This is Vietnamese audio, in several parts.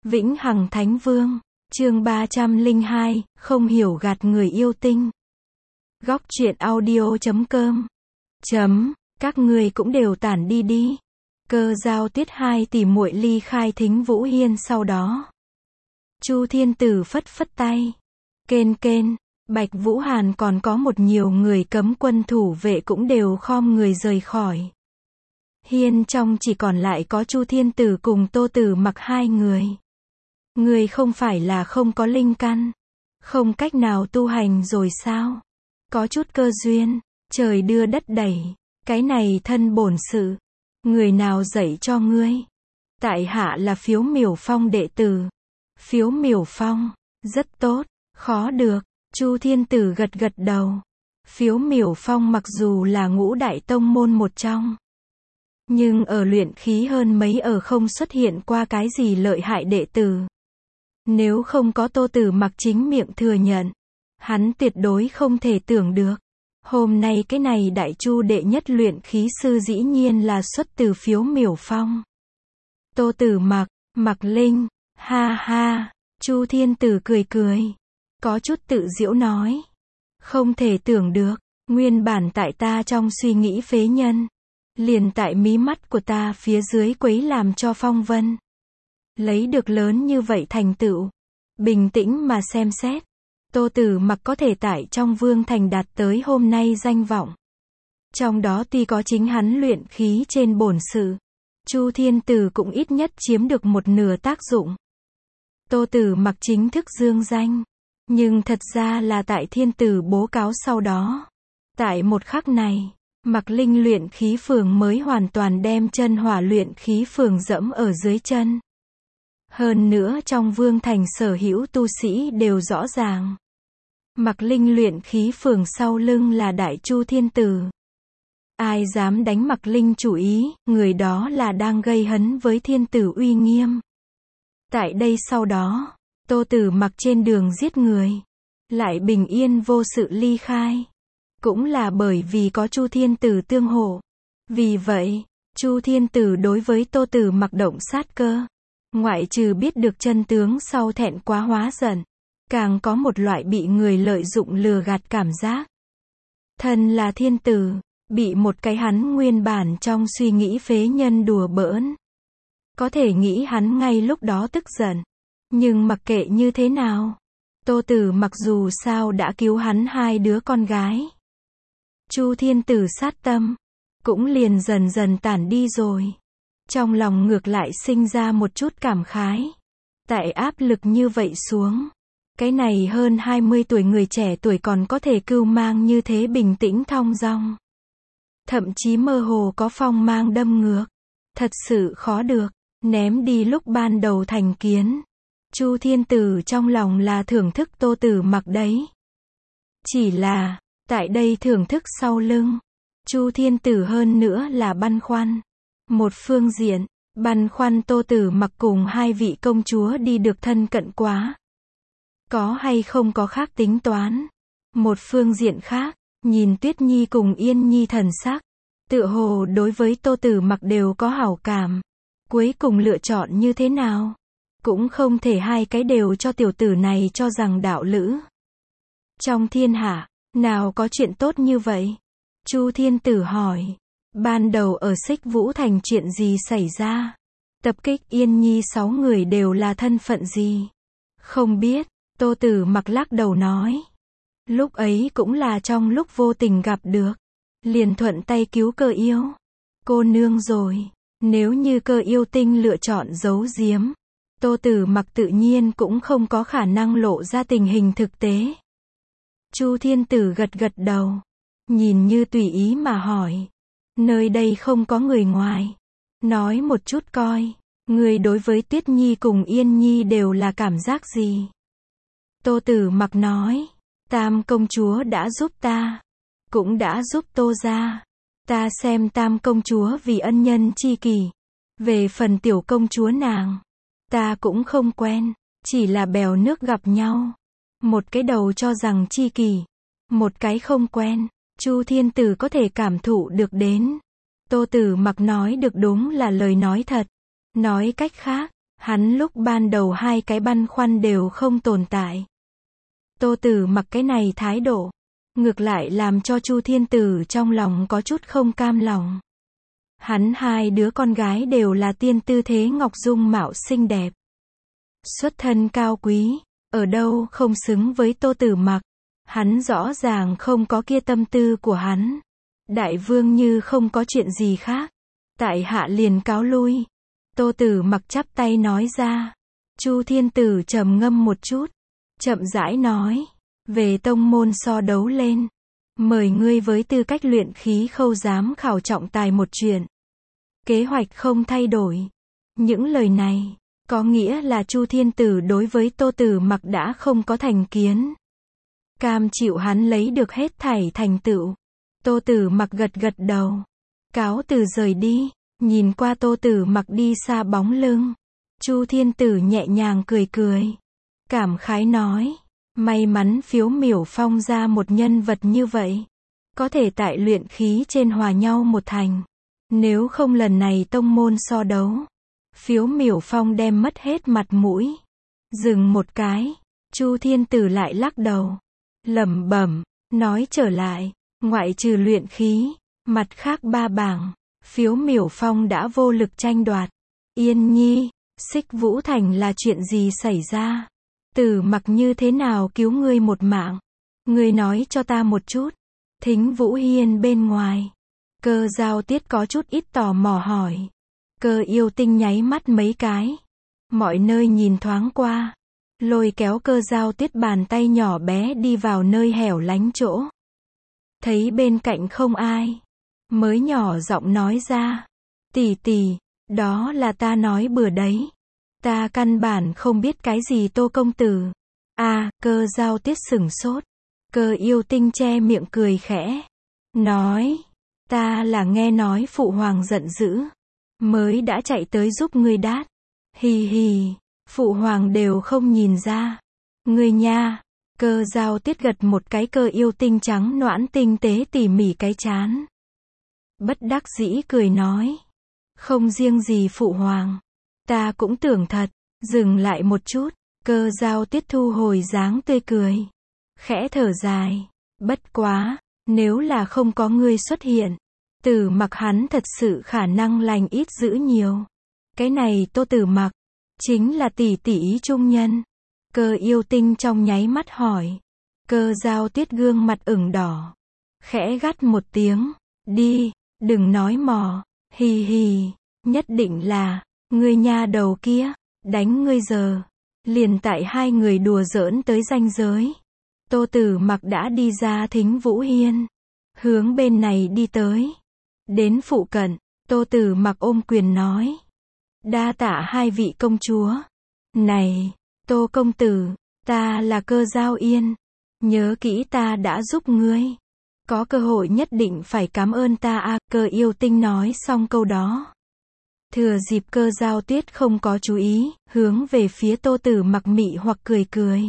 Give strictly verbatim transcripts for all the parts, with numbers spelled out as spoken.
Vĩnh Hằng Thánh Vương, chương ba trăm lẻ hai, không hiểu gạt người yêu tinh. Góc truyện audio chấm com. Chấm, các người cũng đều tản đi đi. Cơ Giao Tuyết hai tỷ muội ly khai Thính Vũ Hiên sau đó. Chu Thiên Tử phất phất tay. Kên kên, Bạch Vũ Hàn còn có một nhiều người cấm quân thủ vệ cũng đều khom người rời khỏi. Hiên trong chỉ còn lại có Chu Thiên Tử cùng Tô Tử Mặc hai người. Người không phải là không có linh căn, không cách nào tu hành rồi sao? Có chút cơ duyên, trời đưa đất đẩy, cái này thân bổn sự. Người nào dạy cho ngươi? Tại hạ là Phiếu Miểu Phong đệ tử. Phiếu Miểu Phong, rất tốt, khó được. Chu Thiên Tử gật gật đầu. Phiếu Miểu Phong mặc dù là ngũ đại tông môn một trong, nhưng ở luyện khí hơn mấy ở không xuất hiện qua cái gì lợi hại đệ tử. Nếu không có Tô Tử Mặc chính miệng thừa nhận, hắn tuyệt đối không thể tưởng được. Hôm nay cái này đại chu đệ nhất luyện khí sư dĩ nhiên là xuất từ Phiếu Miểu Phong. Tô Tử Mặc, Mặc Linh, ha ha, Chu Thiên Tử cười cười, có chút tự giễu nói. Không thể tưởng được, nguyên bản tại ta trong suy nghĩ phế nhân, liền tại mí mắt của ta phía dưới quấy làm cho phong vân. Lấy được lớn như vậy thành tựu. Bình tĩnh mà xem xét. Tô Tử Mặc có thể tại trong vương thành đạt tới hôm nay danh vọng. Trong đó tuy có chính hắn luyện khí trên bổn sự, Chu Thiên Tử cũng ít nhất chiếm được một nửa tác dụng. Tô Tử Mặc chính thức dương danh, nhưng thật ra là tại Thiên Tử bố cáo sau đó. Tại một khắc này, Mặc Linh luyện khí phường mới hoàn toàn đem chân hỏa luyện khí phường dẫm ở dưới chân. Hơn nữa trong vương thành sở hữu tu sĩ đều rõ ràng. Mặc Linh luyện khí phường sau lưng là Đại Chu Thiên Tử. Ai dám đánh Mặc Linh chủ ý, người đó là đang gây hấn với Thiên Tử uy nghiêm. Tại đây sau đó, Tô Tử Mặc trên đường giết người, lại bình yên vô sự ly khai. Cũng là bởi vì có Chu Thiên Tử tương hộ. Vì vậy, Chu Thiên Tử đối với Tô Tử Mặc động sát cơ. Ngoại trừ biết được chân tướng sau thẹn quá hóa giận, càng có một loại bị người lợi dụng lừa gạt cảm giác. Thân là thiên tử, bị một cái hắn nguyên bản trong suy nghĩ phế nhân đùa bỡn. Có thể nghĩ hắn ngay lúc đó tức giận. Nhưng mặc kệ như thế nào, Tô Tử Mặc dù sao đã cứu hắn hai đứa con gái. Chu Thiên Tử sát tâm, cũng liền dần dần tản đi rồi. Trong lòng ngược lại sinh ra một chút cảm khái. Tại áp lực như vậy xuống, cái này hơn hai mươi tuổi người trẻ tuổi còn có thể cưu mang như thế bình tĩnh thong dong. Thậm chí mơ hồ có phong mang đâm ngược. Thật sự khó được, ném đi lúc ban đầu thành kiến. Chu Thiên Tử trong lòng là thưởng thức Tô Tử Mặc đấy. Chỉ là, tại đây thưởng thức sau lưng, Chu Thiên Tử hơn nữa là băn khoăn. Một phương diện, băn khoăn Tô Tử Mặc cùng hai vị công chúa đi được thân cận quá. Có hay không có khác tính toán. Một phương diện khác, nhìn Tuyết Nhi cùng Yên Nhi thần sắc, tựa hồ đối với Tô Tử Mặc đều có hảo cảm. Cuối cùng lựa chọn như thế nào? Cũng không thể hai cái đều cho tiểu tử này cho rằng đạo lữ. Trong thiên hạ, nào có chuyện tốt như vậy? Chu Thiên Tử hỏi. Ban đầu ở Xích Vũ Thành chuyện gì xảy ra? Tập kích Yên Nhi sáu người đều là thân phận gì? Không biết, Tô Tử Mặc lắc đầu nói. Lúc ấy cũng là trong lúc vô tình gặp được. Liền thuận tay cứu Cơ Yêu. Cô nương rồi, nếu như Cơ Yêu tinh lựa chọn giấu giếm, Tô Tử Mặc tự nhiên cũng không có khả năng lộ ra tình hình thực tế. Chu Thiên Tử gật gật đầu, nhìn như tùy ý mà hỏi. Nơi đây không có người ngoài. Nói một chút coi, người đối với Tuyết Nhi cùng Yên Nhi đều là cảm giác gì? Tô Tử Mặc nói, Tam công chúa đã giúp ta, cũng đã giúp Tô gia. Ta xem Tam công chúa vì ân nhân chi kỷ. Về phần tiểu công chúa nàng, ta cũng không quen, chỉ là bèo nước gặp nhau. Một cái đầu cho rằng chi kỷ, một cái không quen. Chu Thiên Tử có thể cảm thụ được đến. Tô Tử Mặc nói được đúng là lời nói thật. Nói cách khác, Hắn lúc ban đầu hai cái băn khoăn đều không tồn tại. Tô Tử Mặc cái này thái độ, ngược lại làm cho Chu Thiên Tử trong lòng có chút không cam lòng. Hắn hai đứa con gái đều là tiên tư thế ngọc dung mạo xinh đẹp. Xuất thân cao quý, ở đâu không xứng với Tô Tử Mặc. Hắn rõ ràng không có kia tâm tư của hắn. Đại vương như không có chuyện gì khác, tại hạ liền cáo lui. Tô Tử Mặc chắp tay nói ra. Chu Thiên Tử trầm ngâm một chút, chậm rãi nói, về tông môn so đấu lên, mời ngươi với tư cách luyện khí khâu giám khảo trọng tài một chuyện. Kế hoạch không thay đổi. Những lời này, có nghĩa là Chu Thiên Tử đối với Tô Tử Mặc đã không có thành kiến. Cam chịu hắn lấy được hết thảy thành tựu. Tô Tử Mặc gật gật đầu. Cáo từ rời đi, nhìn qua Tô Tử Mặc đi xa bóng lưng. Chu Thiên Tử nhẹ nhàng cười cười. Cảm khái nói, may mắn Phiếu Miểu Phong ra một nhân vật như vậy. Có thể tại luyện khí trên hòa nhau một thành. Nếu không lần này tông môn so đấu, Phiếu Miểu Phong đem mất hết mặt mũi. Dừng một cái, Chu Thiên Tử lại lắc đầu. Lẩm bẩm, nói trở lại, ngoại trừ luyện khí, mặt khác ba bảng, Phiếu Miểu Phong đã vô lực tranh đoạt. Yên Nhi, Xích Vũ Thành là chuyện gì xảy ra? Tử Mặc như thế nào cứu ngươi một mạng? Ngươi nói cho ta một chút. Thính Vũ Hiên bên ngoài, Cơ Giao Tiết có chút ít tò mò hỏi. Cơ Yêu Tinh nháy mắt mấy cái, mọi nơi nhìn thoáng qua, lôi kéo Cơ Giao Tiết bàn tay nhỏ bé đi vào nơi hẻo lánh chỗ. Thấy bên cạnh không ai, mới nhỏ giọng nói ra, tỷ tỷ, đó là ta nói bừa đấy. Ta căn bản không biết cái gì Tô công tử. À, Cơ Giao Tiết sửng sốt. Cơ Yêu Tinh che miệng cười khẽ, nói, ta là nghe nói phụ hoàng giận dữ, mới đã chạy tới giúp ngươi đát. Hì hì, phụ hoàng đều không nhìn ra. Ngươi nha. Cơ Giao Tiết gật một cái. Cơ Yêu Tinh trắng noãn tinh tế tỉ mỉ cái chán. Bất đắc dĩ cười nói, không riêng gì phụ hoàng, ta cũng tưởng thật. Dừng lại một chút, Cơ Giao Tiết thu hồi dáng tươi cười, khẽ thở dài, bất quá, nếu là không có ngươi xuất hiện, Tử Mặc hắn thật sự khả năng lành ít dữ nhiều. Cái này Tô Tử Mặc, chính là tỷ tỷ ý trung nhân. Cơ Yêu Tinh trong nháy mắt hỏi. Cơ Giao Tiết gương mặt ửng đỏ, khẽ gắt một tiếng, đi, đừng nói mò, hì hì, nhất định là, ngươi nha đầu kia, đánh ngươi giờ. Liền tại hai người đùa giỡn tới ranh giới, Tô Tử Mặc đã đi ra Thính Vũ Hiên, hướng bên này đi tới. Đến phụ cận, Tô Tử Mặc ôm quyền nói, đa tạ hai vị công chúa. Này, Tô công tử, ta là Cơ Giao Yên, nhớ kỹ ta đã giúp ngươi, có cơ hội nhất định phải cảm ơn ta a. À, Cơ Yêu Tinh nói xong câu đó, thừa dịp Cơ Giao Tiết không có chú ý, hướng về phía Tô Tử Mặc mị hoặc cười cười.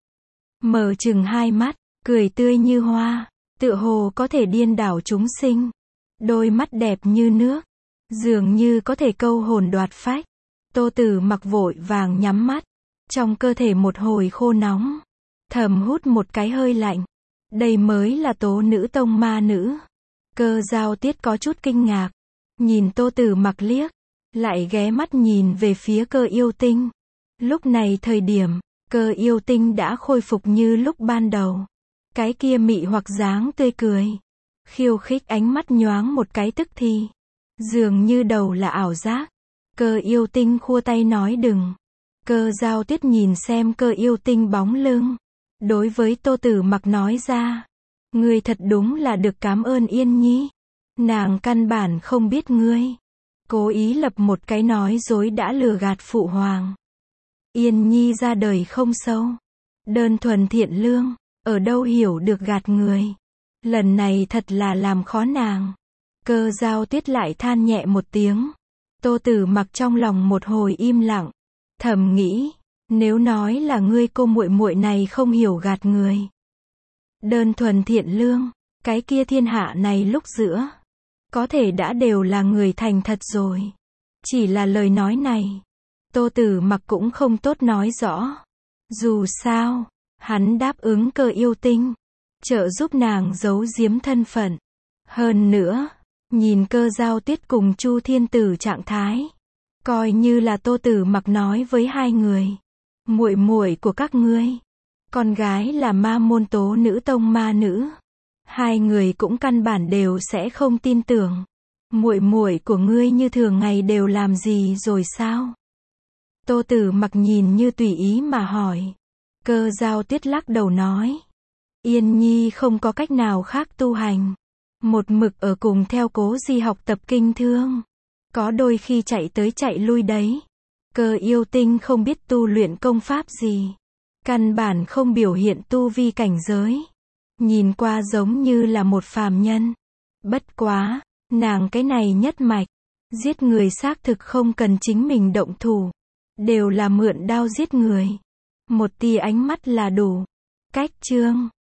Mở chừng hai mắt, cười tươi như hoa, tựa hồ có thể điên đảo chúng sinh. Đôi mắt đẹp như nước, dường như có thể câu hồn đoạt phách. Tô Tử Mặc vội vàng nhắm mắt, trong cơ thể một hồi khô nóng, thầm hút một cái hơi lạnh. Đây mới là Tố nữ tông ma nữ. Cơ Giao Tiết có chút kinh ngạc, nhìn Tô Tử Mặc liếc, lại ghé mắt nhìn về phía Cơ Yêu Tinh. Lúc này thời điểm, Cơ Yêu Tinh đã khôi phục như lúc ban đầu. Cái kia mị hoặc dáng tươi cười, khiêu khích ánh mắt nhoáng một cái tức thì, dường như đầu là ảo giác. Cơ Yêu Tinh khua tay nói đừng. Cơ Giao Tiết nhìn xem Cơ Yêu Tinh bóng lưng, đối với Tô Tử Mặc nói ra, ngươi thật đúng là được cảm ơn Yên Nhi. Nàng căn bản không biết ngươi, cố ý lập một cái nói dối đã lừa gạt phụ hoàng. Yên Nhi ra đời không sâu, đơn thuần thiện lương, ở đâu hiểu được gạt người. Lần này thật là làm khó nàng. Cơ Giao Tiết lại than nhẹ một tiếng. Tô Tử Mặc trong lòng một hồi im lặng, thầm nghĩ, nếu nói là ngươi cô muội muội này không hiểu gạt người, đơn thuần thiện lương, cái kia thiên hạ này lúc giữa, có thể đã đều là người thành thật rồi. Chỉ là lời nói này, Tô Tử Mặc cũng không tốt nói rõ. Dù sao, hắn đáp ứng Cơ Yêu Tinh, trợ giúp nàng giấu giếm thân phận. Hơn nữa, nhìn Cơ Giao Tuyết cùng Chu Thiên Tử trạng thái, coi như là Tô Tử Mặc nói với hai người, muội muội của các ngươi, con gái là ma môn Tố Nữ Tông ma nữ, hai người cũng căn bản đều sẽ không tin tưởng. Muội muội của ngươi như thường ngày đều làm gì rồi sao? Tô Tử Mặc nhìn như tùy ý mà hỏi. Cơ Giao Tuyết lắc đầu nói, Yên Nhi không có cách nào khác tu hành, một mực ở cùng theo Cố Di học tập kinh thương, có đôi khi chạy tới chạy lui đấy. Cơ Yêu Tinh không biết tu luyện công pháp gì, căn bản không biểu hiện tu vi cảnh giới, nhìn qua giống như là một phàm nhân. Bất quá, nàng cái này nhất mạch, giết người xác thực không cần chính mình động thủ, đều là mượn đao giết người, một tia ánh mắt là đủ. Cách chương